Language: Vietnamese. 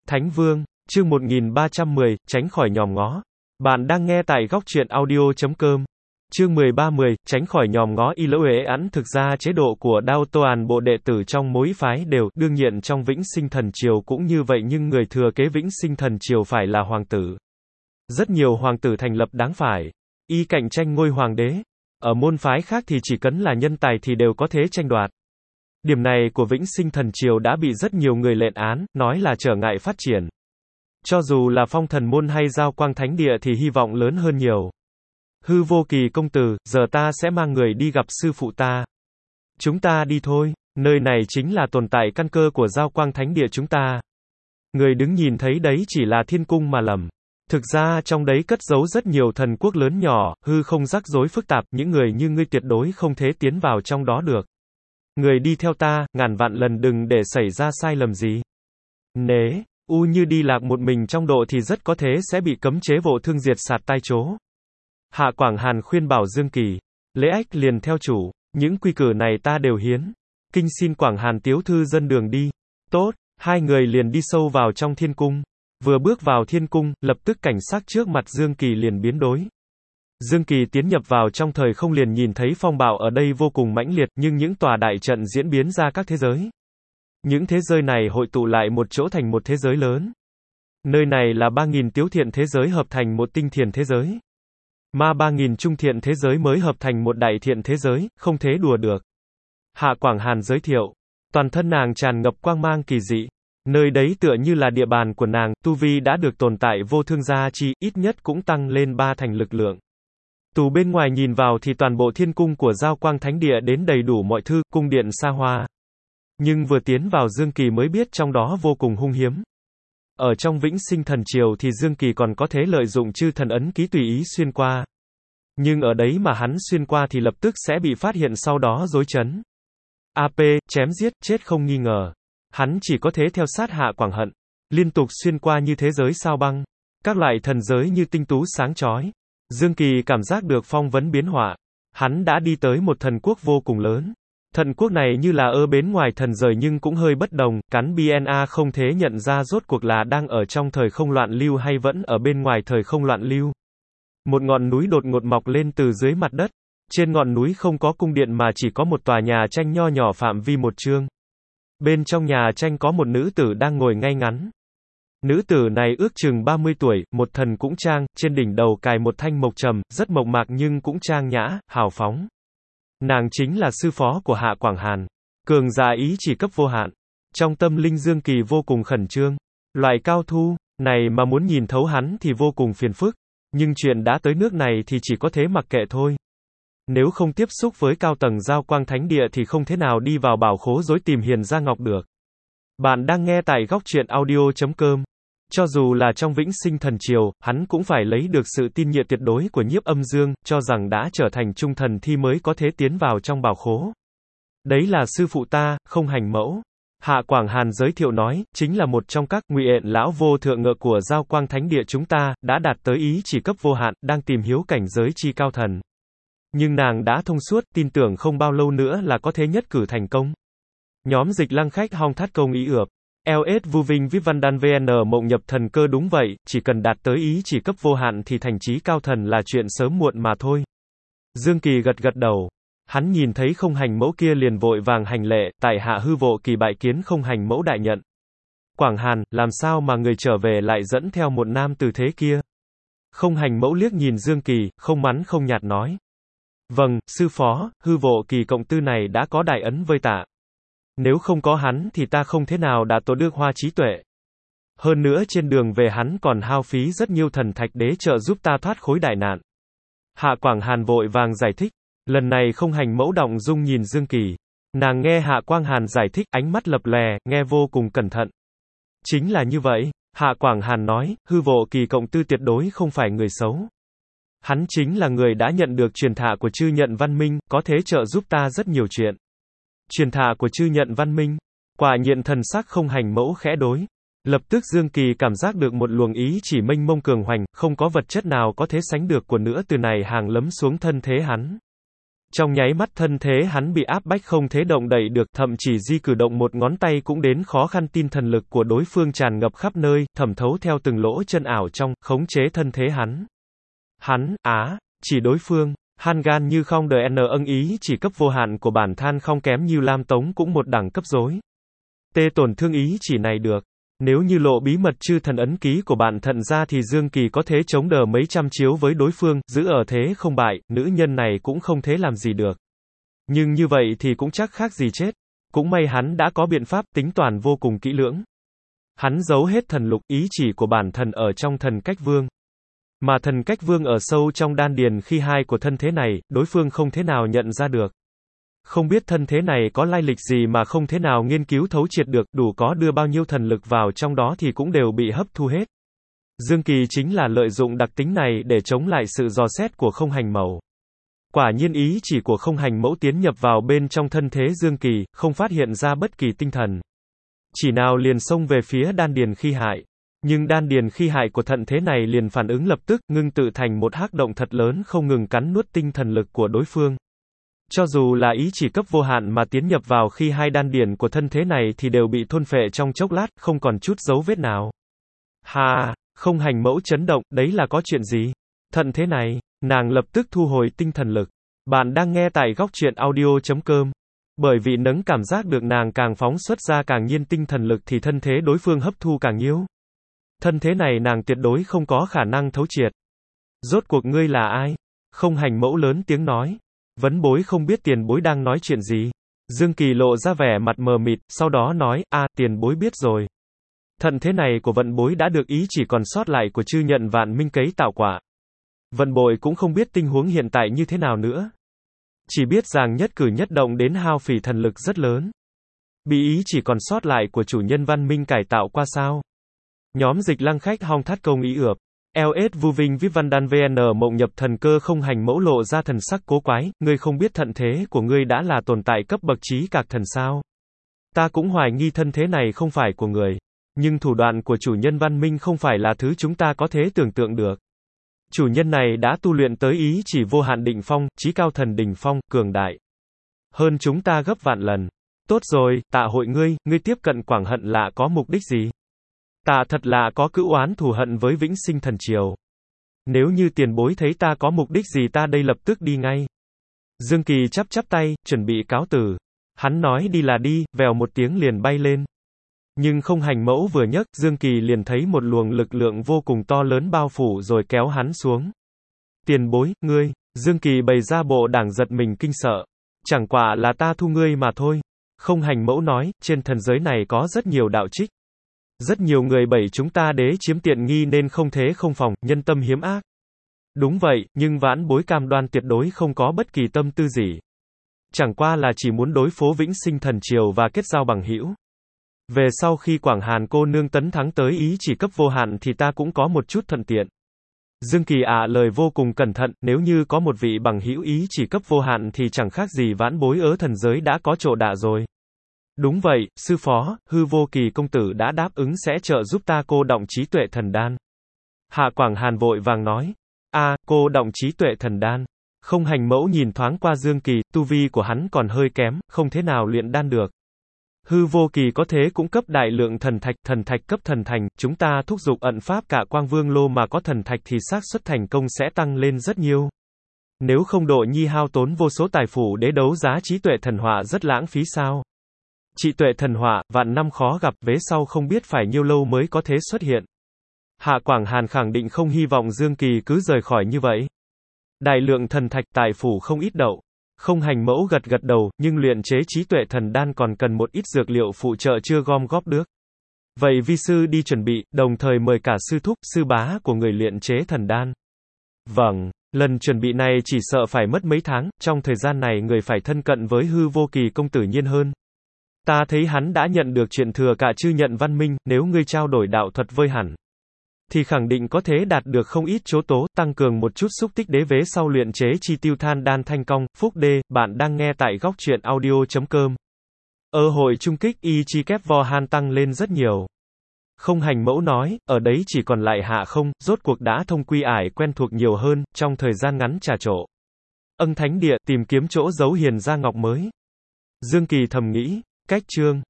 Thánh Vương, chương 1310, tránh khỏi nhòm ngó. Bạn đang nghe tại góc truyện audio.com. Chương 1310, tránh khỏi nhòm ngó y lỗ ế ẵn. Thực ra chế độ của Đao toàn bộ đệ tử trong mỗi phái đều, đương nhiên trong Vĩnh Sinh Thần Triều cũng như vậy, nhưng người thừa kế Vĩnh Sinh Thần Triều phải là hoàng tử. Rất nhiều hoàng tử thành lập đáng phải y cạnh tranh ngôi hoàng đế. Ở môn phái khác thì chỉ cần là nhân tài thì đều có thể tranh đoạt. Điểm này của Vĩnh Sinh Thần Triều đã bị rất nhiều người lên án, nói là trở ngại phát triển. Cho dù là Phong Thần môn hay Giao Quang Thánh địa thì hy vọng lớn hơn nhiều. Hư Vô Kỳ công tử, giờ ta sẽ mang người đi gặp sư phụ ta. Chúng ta đi thôi, nơi này chính là tồn tại căn cơ của Giao Quang Thánh địa chúng ta. Người đứng nhìn thấy đấy chỉ là thiên cung mà lầm. Thực ra trong đấy cất giấu rất nhiều thần quốc lớn nhỏ, hư không rắc rối phức tạp, những người như ngươi tuyệt đối không thể tiến vào trong đó được. Người đi theo ta, ngàn vạn lần đừng để xảy ra sai lầm gì. Nếu như đi lạc một mình trong độ thì rất có thể sẽ bị cấm chế vô thương diệt sạt tai chố. Hạ Quảng Hàn khuyên bảo Dương Kỳ. Lễ Ách liền theo chủ, những quy củ này ta đều hiến. Kinh xin Quảng Hàn tiếu thư dân đường đi. Tốt, hai người liền đi sâu vào trong thiên cung. Vừa bước vào thiên cung, lập tức cảnh sắc trước mặt Dương Kỳ liền biến đổi. Dương Kỳ tiến nhập vào trong thời không liền nhìn thấy phong bạo ở đây vô cùng mãnh liệt, nhưng những tòa đại trận diễn biến ra các thế giới. Những thế giới này hội tụ lại một chỗ thành một thế giới lớn. Nơi này là 3.000 tiếu thiện thế giới hợp thành một tinh thiền thế giới. Mà 3.000 trung thiện thế giới mới hợp thành một đại thiện thế giới, không thể đùa được. Hạ Quảng Hàn giới thiệu. Toàn thân nàng tràn ngập quang mang kỳ dị. Nơi đấy tựa như là địa bàn của nàng, tu vi đã được tồn tại vô thương gia chi, ít nhất cũng tăng lên 3 thành lực lượng. Từ bên ngoài nhìn vào thì toàn bộ thiên cung của Giao Quang Thánh địa đến đầy đủ mọi thứ, cung điện xa hoa. Nhưng vừa tiến vào Dương Kỳ mới biết trong đó vô cùng hung hiếm. Ở trong Vĩnh Sinh Thần Triều thì Dương Kỳ còn có thể lợi dụng chư thần ấn ký tùy ý xuyên qua. Nhưng ở đấy mà hắn xuyên qua thì lập tức sẽ bị phát hiện, sau đó rối chấn. AP, chém giết, chết không nghi ngờ. Hắn chỉ có thể theo sát Hạ Quảng Hận, liên tục xuyên qua như thế giới sao băng, các loại thần giới như tinh tú sáng chói. Dương Kỳ cảm giác được phong vấn biến hóa. Hắn đã đi tới một thần quốc vô cùng lớn. Thần quốc này như là ở bên ngoài thần rời nhưng cũng hơi bất đồng, cắn BNA không thể nhận ra rốt cuộc là đang ở trong thời không loạn lưu hay vẫn ở bên ngoài thời không loạn lưu. Một ngọn núi đột ngột mọc lên từ dưới mặt đất. Trên ngọn núi không có cung điện mà chỉ có một tòa nhà tranh nho nhỏ phạm vi một chương. Bên trong nhà tranh có một nữ tử đang ngồi ngay ngắn. Nữ tử này ước chừng 30 tuổi, một thần cũng trang, trên đỉnh đầu cài một thanh mộc trầm, rất mộc mạc nhưng cũng trang nhã, hào phóng. Nàng chính là sư phó của Hạ Quảng Hàn. Cường giả ý chỉ cấp vô hạn. Trong tâm linh Dương Kỳ vô cùng khẩn trương. Loại cao thu này mà muốn nhìn thấu hắn thì vô cùng phiền phức. Nhưng chuyện đã tới nước này thì chỉ có thể mặc kệ thôi. Nếu không tiếp xúc với cao tầng Giao Quang Thánh địa thì không thể nào đi vào bảo khố rối tìm Hiền Gia Ngọc được. Bạn đang nghe tại góc truyện audio.com. Cho dù là trong Vĩnh Sinh Thần Triều, hắn cũng phải lấy được sự tin nhiệm tuyệt đối của Nhiếp Âm Dương, cho rằng đã trở thành trung thần thì mới có thể tiến vào trong bảo khố. Đấy là sư phụ ta, Không Hành Mẫu. Hạ Quảng Hàn giới thiệu nói, chính là một trong các ngụy ện lão vô thượng ngựa của Giao Quang Thánh địa chúng ta, đã đạt tới ý chỉ cấp vô hạn, đang tìm hiếu cảnh giới chi cao thần. Nhưng nàng đã thông suốt, tin tưởng không bao lâu nữa là có thể nhất cử thành công. Nhóm Dịch Lăng Khách Hong Thát Công ý ượp. LS Vu Vinh Viết Văn Đan VN Mộng nhập thần cơ. Đúng vậy, chỉ cần đạt tới ý chỉ cấp vô hạn thì thành chí cao thần là chuyện sớm muộn mà thôi. Dương Kỳ gật gật đầu. Hắn nhìn thấy Không Hành Mẫu kia liền vội vàng hành lễ, tại hạ Hư Vô Kỳ bại kiến Không Hành Mẫu đại nhận. Quảng Hàn, làm sao mà người trở về lại dẫn theo một nam tử thế kia? Không Hành Mẫu liếc nhìn Dương Kỳ, không mắn không nhạt nói. Vâng, sư phó, Hư Vô Kỳ cộng tư này đã có đại ấn vơi tạ. Nếu không có hắn thì ta không thể nào đã tổ được hoa trí tuệ. Hơn nữa trên đường về hắn còn hao phí rất nhiều thần thạch để trợ giúp ta thoát khối đại nạn. Hạ Quảng Hàn vội vàng giải thích. Lần này Không Hành Mẫu động dung nhìn Dương Kỳ. Nàng nghe Hạ Quang Hàn giải thích, ánh mắt lập lè, nghe vô cùng cẩn thận. Chính là như vậy, Hạ Quảng Hàn nói, Hư Vô Kỳ cộng tư tuyệt đối không phải người xấu. Hắn chính là người đã nhận được truyền thả của Chư Nhận Văn Minh, có thể trợ giúp ta rất nhiều chuyện. Truyền thả của Chư Nhận Văn Minh. Quả nhiên thần sắc Không Hành Mẫu khẽ đối. Lập tức Dương Kỳ cảm giác được một luồng ý chỉ mênh mông cường hoành, không có vật chất nào có thể sánh được của nữa từ này hàng lấm xuống thân thế hắn. Trong nháy mắt thân thế hắn bị áp bách không thể động đậy được, thậm chỉ di cử động một ngón tay cũng đến khó khăn, tin thần lực của đối phương tràn ngập khắp nơi, thẩm thấu theo từng lỗ chân ảo trong, khống chế thân thế hắn. Chỉ đối phương, han gan như không đời n ưng ý chỉ cấp vô hạn của bản than không kém như Lam Tống cũng một đẳng cấp rối. Tê tổn thương ý chỉ này được. Nếu như lộ bí mật chư thần ấn ký của bạn thận ra thì Dương Kỳ có thế chống đỡ mấy trăm chiếu với đối phương, giữ ở thế không bại, nữ nhân này cũng không thế làm gì được. Nhưng như vậy thì cũng chắc khác gì chết. Cũng may hắn đã có biện pháp, tính toán vô cùng kỹ lưỡng. Hắn giấu hết thần lục, ý chỉ của bản thần ở trong thần cách vương. Mà thần cách vương ở sâu trong đan điền khi hai của thân thế này, đối phương không thế nào nhận ra được. Không biết thân thế này có lai lịch gì mà không thế nào nghiên cứu thấu triệt được, đủ có đưa bao nhiêu thần lực vào trong đó thì cũng đều bị hấp thu hết. Dương Kỳ chính là lợi dụng đặc tính này để chống lại sự dò xét của không hành mẫu. Quả nhiên ý chỉ của không hành mẫu tiến nhập vào bên trong thân thế Dương Kỳ, không phát hiện ra bất kỳ tinh thần. Chỉ nào liền xông về phía đan điền khi hại. Nhưng đan điền khi hại của thận thế này liền phản ứng lập tức, ngưng tự thành một hắc động thật lớn không ngừng cắn nuốt tinh thần lực của đối phương. Cho dù là ý chỉ cấp vô hạn mà tiến nhập vào khi hai đan điền của thân thế này thì đều bị thôn phệ trong chốc lát, không còn chút dấu vết nào. Không hành mẫu chấn động, đấy là có chuyện gì? Thận thế này, nàng lập tức thu hồi tinh thần lực. Bạn đang nghe tại góc truyện audio.com. Bởi vì nấng cảm giác được nàng càng phóng xuất ra càng nhiên tinh thần lực thì thân thế đối phương hấp thu càng nhiều. Thân thế này nàng tuyệt đối không có khả năng thấu triệt. Rốt cuộc ngươi là ai? Không hành mẫu lớn tiếng nói. Vấn bối không biết tiền bối đang nói chuyện gì. Dương Kỳ lộ ra vẻ mặt mờ mịt, sau đó nói, tiền bối biết rồi. Thận thế này của vận bối đã được ý chỉ còn sót lại của chư nhận vạn minh cấy tạo quả. Vận bối cũng không biết tình huống hiện tại như thế nào nữa. Chỉ biết rằng nhất cử nhất động đến hao phí thần lực rất lớn. Bị ý chỉ còn sót lại của chủ nhân văn minh cải tạo qua sao. Nhóm dịch lăng khách hong thắt công ý ượp. LS Vu Vinh Vip Văn Đan VN mộng nhập thần cơ không hành mẫu lộ ra thần sắc cố quái, ngươi không biết thận thế của ngươi đã là tồn tại cấp bậc trí cạc thần sao. Ta cũng hoài nghi thân thế này không phải của người. Nhưng thủ đoạn của chủ nhân văn minh không phải là thứ chúng ta có thể tưởng tượng được. Chủ nhân này đã tu luyện tới ý chỉ vô hạn đỉnh phong, chí cao thần đỉnh phong, cường đại. Hơn chúng ta gấp vạn lần. Tốt rồi, tạ hội ngươi tiếp cận Quảng Hận lạ có mục đích gì? Ta thật là có cữu oán thù hận với Vĩnh Sinh Thần Triều. Nếu như tiền bối thấy ta có mục đích gì ta đây lập tức đi ngay. Dương Kỳ chắp tay, chuẩn bị cáo từ. Hắn nói đi là đi, vèo một tiếng liền bay lên. Nhưng không hành mẫu vừa nhấc, Dương Kỳ liền thấy một luồng lực lượng vô cùng to lớn bao phủ rồi kéo hắn xuống. Tiền bối, ngươi, Dương Kỳ bày ra bộ đảng giật mình kinh sợ. Chẳng quả là ta thu ngươi mà thôi. Không hành mẫu nói, trên thần giới này có rất nhiều đạo trích. Rất nhiều người bẩy chúng ta đế chiếm tiện nghi nên không thế không phòng, nhân tâm hiếm ác. Đúng vậy, nhưng vãn bối cam đoan tuyệt đối không có bất kỳ tâm tư gì. Chẳng qua là chỉ muốn đối phó Vĩnh Sinh Thần Triều và kết giao bằng hữu. Về sau khi Quảng Hàn cô nương tấn thắng tới ý chỉ cấp vô hạn thì ta cũng có một chút thuận tiện. Dương Kỳ lời vô cùng cẩn thận, nếu như có một vị bằng hữu ý chỉ cấp vô hạn thì chẳng khác gì vãn bối ở thần giới đã có chỗ đạ rồi. Đúng vậy, sư phó, Hư Vô Kỳ công tử đã đáp ứng sẽ trợ giúp ta cô động trí tuệ thần đan. Hạ Quảng Hàn vội vàng nói. Cô động trí tuệ thần đan. Không hành mẫu nhìn thoáng qua Dương Kỳ, tu vi của hắn còn hơi kém, không thế nào luyện đan được. Hư Vô Kỳ có thế cũng cấp đại lượng thần thạch cấp thần thành, chúng ta thúc giục ẩn pháp cả quang vương lô mà có thần thạch thì xác suất thành công sẽ tăng lên rất nhiều. Nếu không độ nhi hao tốn vô số tài phủ để đấu giá trí tuệ thần hỏa rất lãng phí sao? Trí tuệ thần hỏa, vạn năm khó gặp, vế sau không biết phải nhiêu lâu mới có thể xuất hiện. Hạ Quảng Hàn khẳng định không hy vọng Dương Kỳ cứ rời khỏi như vậy. Đại lượng thần thạch tài phủ không ít đậu. Không hành mẫu gật đầu, nhưng luyện chế trí tuệ thần đan còn cần một ít dược liệu phụ trợ chưa gom góp được. Vậy vi sư đi chuẩn bị, đồng thời mời cả sư thúc, sư bá của người luyện chế thần đan. Vâng, lần chuẩn bị này chỉ sợ phải mất mấy tháng, trong thời gian này người phải thân cận với Hư Vô Kỳ công tử nhiên hơn. Ta thấy hắn đã nhận được chuyện thừa cả chư nhận văn minh, nếu ngươi trao đổi đạo thuật với hẳn thì khẳng định có thể đạt được không ít chỗ tố, tăng cường một chút xúc tích đế vế sau luyện chế chi tiêu than đan thanh công. Phúc đê, bạn đang nghe tại góc truyện audio.com. Hội chung kích y chi kép vo han tăng lên rất nhiều. Không hành mẫu nói, ở đấy chỉ còn lại Hạ Không, rốt cuộc đã thông quy ải quen thuộc nhiều hơn, trong thời gian ngắn trà trộn. Âng thánh địa, tìm kiếm chỗ giấu Hiền Gia Ngọc mới. Dương Kỳ thầm nghĩ, cách chương